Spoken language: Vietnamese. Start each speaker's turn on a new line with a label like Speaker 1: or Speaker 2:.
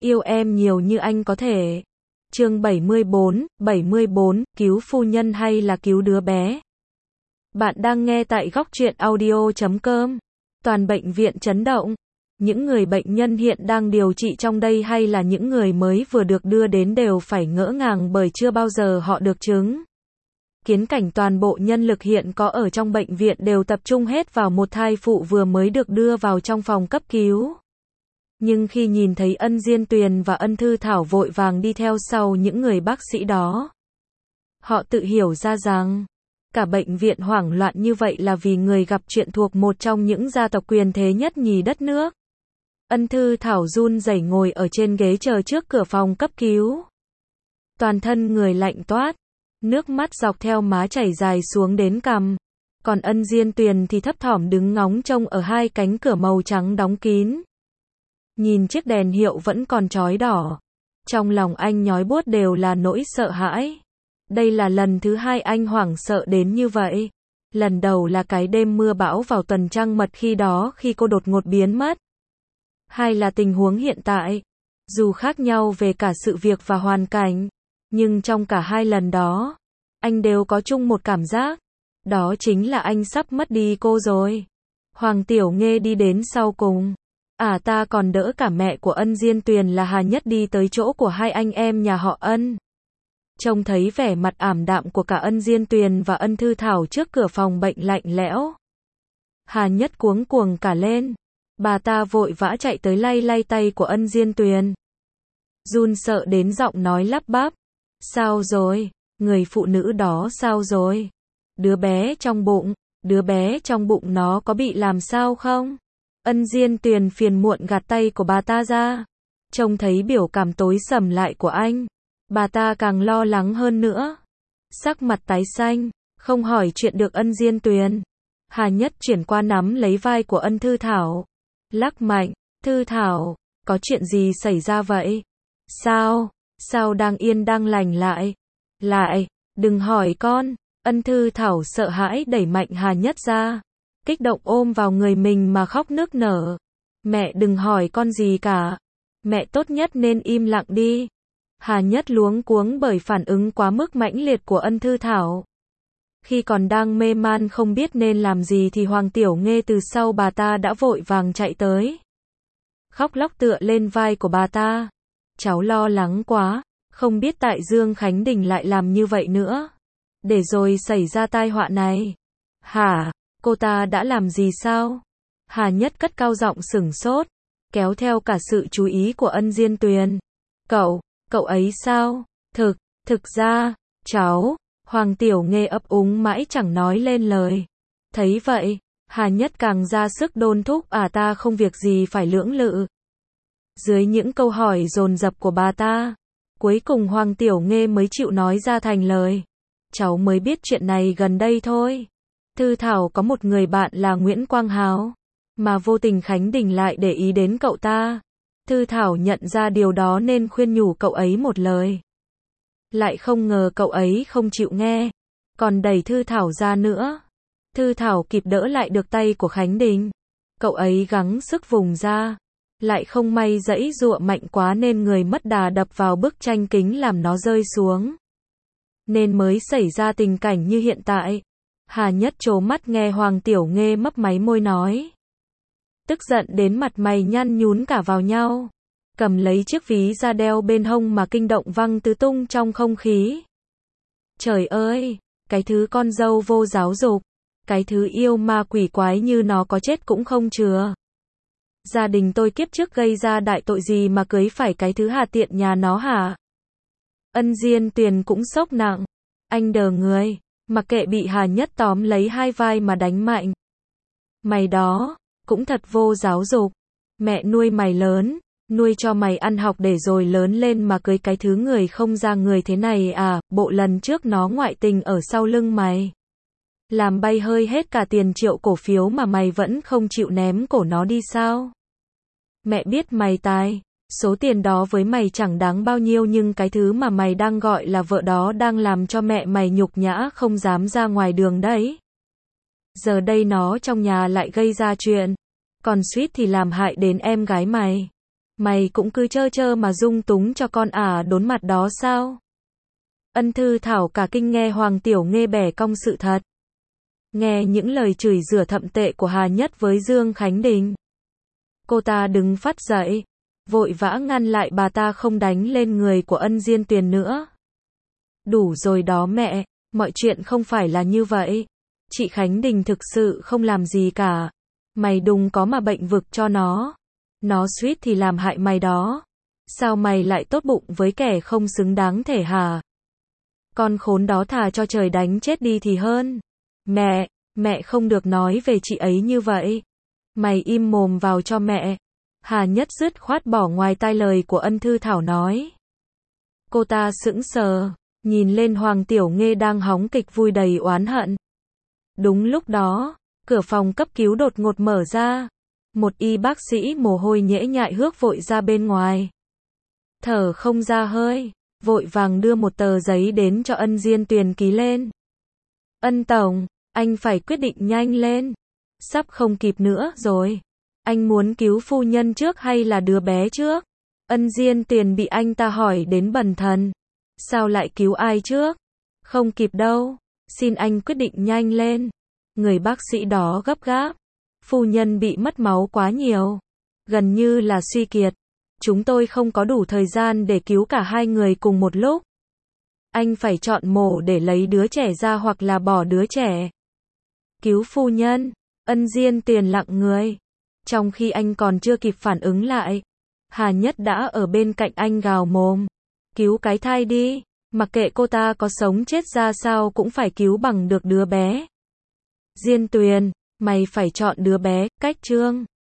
Speaker 1: yêu em nhiều như anh có thể. Chương 74, cứu phu nhân hay là cứu đứa bé? Bạn đang nghe tại Góc Truyện Audio.com. Toàn bệnh viện chấn động. Những người bệnh nhân hiện đang điều trị trong đây hay là những người mới vừa được đưa đến đều phải ngỡ ngàng bởi chưa bao giờ họ được chứng kiến cảnh toàn bộ nhân lực hiện có ở trong bệnh viện đều tập trung hết vào một thai phụ vừa mới được đưa vào trong phòng cấp cứu. Nhưng khi nhìn thấy Ân Diên Tuyền và Ân Thư Thảo vội vàng đi theo sau những người bác sĩ đó, họ tự hiểu ra rằng cả bệnh viện hoảng loạn như vậy là vì người gặp chuyện thuộc một trong những gia tộc quyền thế nhất nhì đất nước. Ân Thư Thảo run rẩy ngồi ở trên ghế chờ trước cửa phòng cấp cứu. Toàn thân người lạnh toát, nước mắt dọc theo má chảy dài xuống đến cằm. Còn Ân Diên Tuyền thì thấp thỏm đứng ngóng trông ở hai cánh cửa màu trắng đóng kín. Nhìn chiếc đèn hiệu vẫn còn chói đỏ. Trong lòng anh nhói buốt đều là nỗi sợ hãi. Đây là lần thứ hai anh hoảng sợ đến như vậy. Lần đầu là cái đêm mưa bão vào tuần trăng mật khi cô đột ngột biến mất. Hay là tình huống hiện tại. Dù khác nhau về cả sự việc và hoàn cảnh, nhưng trong cả hai lần đó, anh đều có chung một cảm giác. Đó chính là anh sắp mất đi cô rồi. Hoàng Tiểu Nghê đi đến sau cùng. Ta còn đỡ cả mẹ của Ân Diên Tuyền là Hà Nhất đi tới chỗ của hai anh em nhà họ Ân. Trông thấy vẻ mặt ảm đạm của cả Ân Diên Tuyền và Ân Thư Thảo trước cửa phòng bệnh lạnh lẽo, Hà Nhất cuống cuồng cả lên. Bà ta vội vã chạy tới lay lay tay của Ân Diên Tuyền. Run sợ đến giọng nói lắp bắp. Sao rồi? Người phụ nữ đó sao rồi? Đứa bé trong bụng nó có bị làm sao không? Ân Diên Tuyền phiền muộn gạt tay của bà ta ra. Trông thấy biểu cảm tối sầm lại của anh, bà ta càng lo lắng hơn nữa. Sắc mặt tái xanh, không hỏi chuyện được Ân Diên Tuyền. Hà Nhất chuyển qua nắm lấy vai của Ân Thư Thảo. Lắc mạnh. Thư Thảo, có chuyện gì xảy ra vậy? Sao đang yên đang lành lại, đừng hỏi con. Ân Thư Thảo sợ hãi đẩy mạnh Hà Nhất ra, kích động ôm vào người mình mà khóc nức nở. Mẹ đừng hỏi con gì cả. Mẹ tốt nhất nên im lặng đi. Hà Nhất luống cuống bởi phản ứng quá mức mãnh liệt của Ân Thư Thảo. Khi còn đang mê man không biết nên làm gì thì Hoàng Tiểu Nghê từ sau bà ta đã vội vàng chạy tới. Khóc lóc tựa lên vai của bà ta. Cháu lo lắng quá, không biết tại Dương Khánh Đình lại làm như vậy nữa. Để rồi xảy ra tai họa này. Hả? Cô ta đã làm gì sao? Hà Nhất cất cao giọng sửng sốt, kéo theo cả sự chú ý của Ân Diên Tuyền. Cậu ấy sao? Thực ra, cháu. Hoàng Tiểu Nghê ấp úng mãi chẳng nói lên lời. Thấy vậy, Hà Nhất càng ra sức đôn thúc ta không việc gì phải lưỡng lự. Dưới những câu hỏi dồn dập của bà ta, cuối cùng Hoàng Tiểu Nghê mới chịu nói ra thành lời. Cháu mới biết chuyện này gần đây thôi. Thư Thảo có một người bạn là Nguyễn Quang Hào, mà vô tình Khánh Đình lại để ý đến cậu ta. Thư Thảo nhận ra điều đó nên khuyên nhủ cậu ấy một lời. Lại không ngờ cậu ấy không chịu nghe, còn đẩy Thư Thảo ra nữa. Thư Thảo kịp đỡ lại được tay của Khánh Đình. Cậu ấy gắng sức vùng ra, lại không may giãy giụa mạnh quá nên người mất đà đập vào bức tranh kính làm nó rơi xuống. Nên mới xảy ra tình cảnh như hiện tại. Hà Nhất trố mắt nghe Hoàng Tiểu Nghê mấp máy môi nói. Tức giận đến mặt mày nhăn nhún cả vào nhau. Cầm lấy chiếc ví da đeo bên hông mà kinh động văng tứ tung trong không khí. Trời ơi, cái thứ con dâu vô giáo dục, cái thứ yêu ma quỷ quái như nó có chết cũng không chừa. Gia đình tôi kiếp trước gây ra đại tội gì mà cưới phải cái thứ hà tiện nhà nó hả? Ân Diên Tuyền cũng sốc nặng. Anh đờ người, mặc kệ bị Hà Nhất tóm lấy hai vai mà đánh mạnh. Mày đó, cũng thật vô giáo dục. Mẹ nuôi mày lớn, nuôi cho mày ăn học để rồi lớn lên mà cưới cái thứ người không ra người thế này à? Bộ lần trước nó ngoại tình ở sau lưng mày, làm bay hơi hết cả tiền triệu cổ phiếu mà mày vẫn không chịu ném cổ nó đi sao? Mẹ biết mày tài, số tiền đó với mày chẳng đáng bao nhiêu nhưng cái thứ mà mày đang gọi là vợ đó đang làm cho mẹ mày nhục nhã không dám ra ngoài đường đấy. Giờ đây nó trong nhà lại gây ra chuyện, còn suýt thì làm hại đến em gái mày. Mày cũng cứ trơ trơ mà dung túng cho con đốn mặt đó sao? Ân Thư Thảo cả kinh nghe Hoàng Tiểu Nghê bẻ cong sự thật. Nghe những lời chửi rủa thậm tệ của Hà Nhất với Dương Khánh Đình. Cô ta đứng phát dậy, vội vã ngăn lại bà ta không đánh lên người của Ân Diên Tuyền nữa. Đủ rồi đó mẹ, mọi chuyện không phải là như vậy. Chị Khánh Đình thực sự không làm gì cả. Mày đừng có mà bệnh vực cho nó. Nó suýt thì làm hại mày đó. Sao mày lại tốt bụng với kẻ không xứng đáng thể hả? Con khốn đó thà cho trời đánh chết đi thì hơn. Mẹ không được nói về chị ấy như vậy. Mày im mồm vào cho mẹ. Hà Nhất dứt khoát bỏ ngoài tai lời của Ân Thư Thảo nói. Cô ta sững sờ, nhìn lên Hoàng Tiểu Nghê đang hóng kịch vui đầy oán hận. Đúng lúc đó, cửa phòng cấp cứu đột ngột mở ra. Một y bác sĩ mồ hôi nhễ nhại hước vội ra bên ngoài. Thở không ra hơi, vội vàng đưa một tờ giấy đến cho Ân Diên Tuyền ký lên. Ân Tổng, anh phải quyết định nhanh lên. Sắp không kịp nữa rồi. Anh muốn cứu phu nhân trước hay là đứa bé trước? Ân Diên Tuyền bị anh ta hỏi đến bần thần. Sao lại cứu ai trước? Không kịp đâu. Xin anh quyết định nhanh lên. Người bác sĩ đó gấp gáp. Phu nhân bị mất máu quá nhiều. Gần như là suy kiệt. Chúng tôi không có đủ thời gian để cứu cả hai người cùng một lúc. Anh phải chọn mổ để lấy đứa trẻ ra hoặc là bỏ đứa trẻ. Cứu phu nhân. Ân Diên Tuyền lặng người. Trong khi anh còn chưa kịp phản ứng lại, Hà Nhất đã ở bên cạnh anh gào mồm. Cứu cái thai đi. Mặc kệ cô ta có sống chết ra sao cũng phải cứu bằng được đứa bé. Diên Tuyền, mày phải chọn đứa bé, cách Trương.